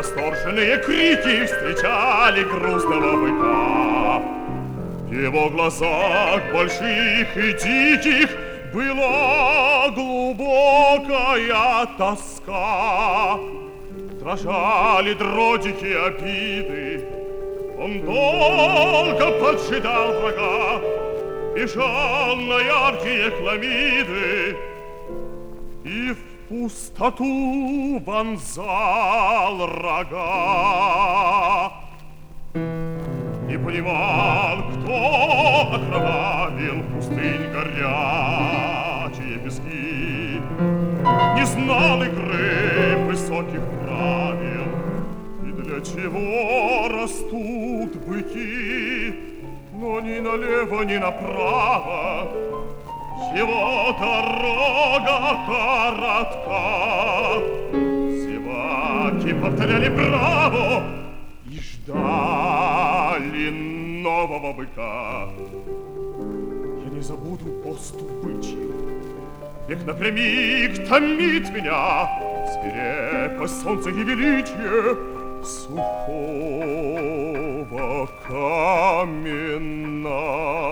Восторженные крики встречали грустного быка. В его глазах больших и диких была глубокая тоска. Дрожали дротики обиды. Он долго поджидал врага, бежал на яркие хламиды и в пустоту вонзал рога. Не понимал, кто отравил пустынь горячие пески, не знал игры высоких правил, и для чего растут быки, но ни налево, ни направо его дорога коротка. Зеваки повторяли браво и ждали нового быка. Я не забуду поступ бычий, век напрямик томит меня, свирепость солнца и величие сухого каменного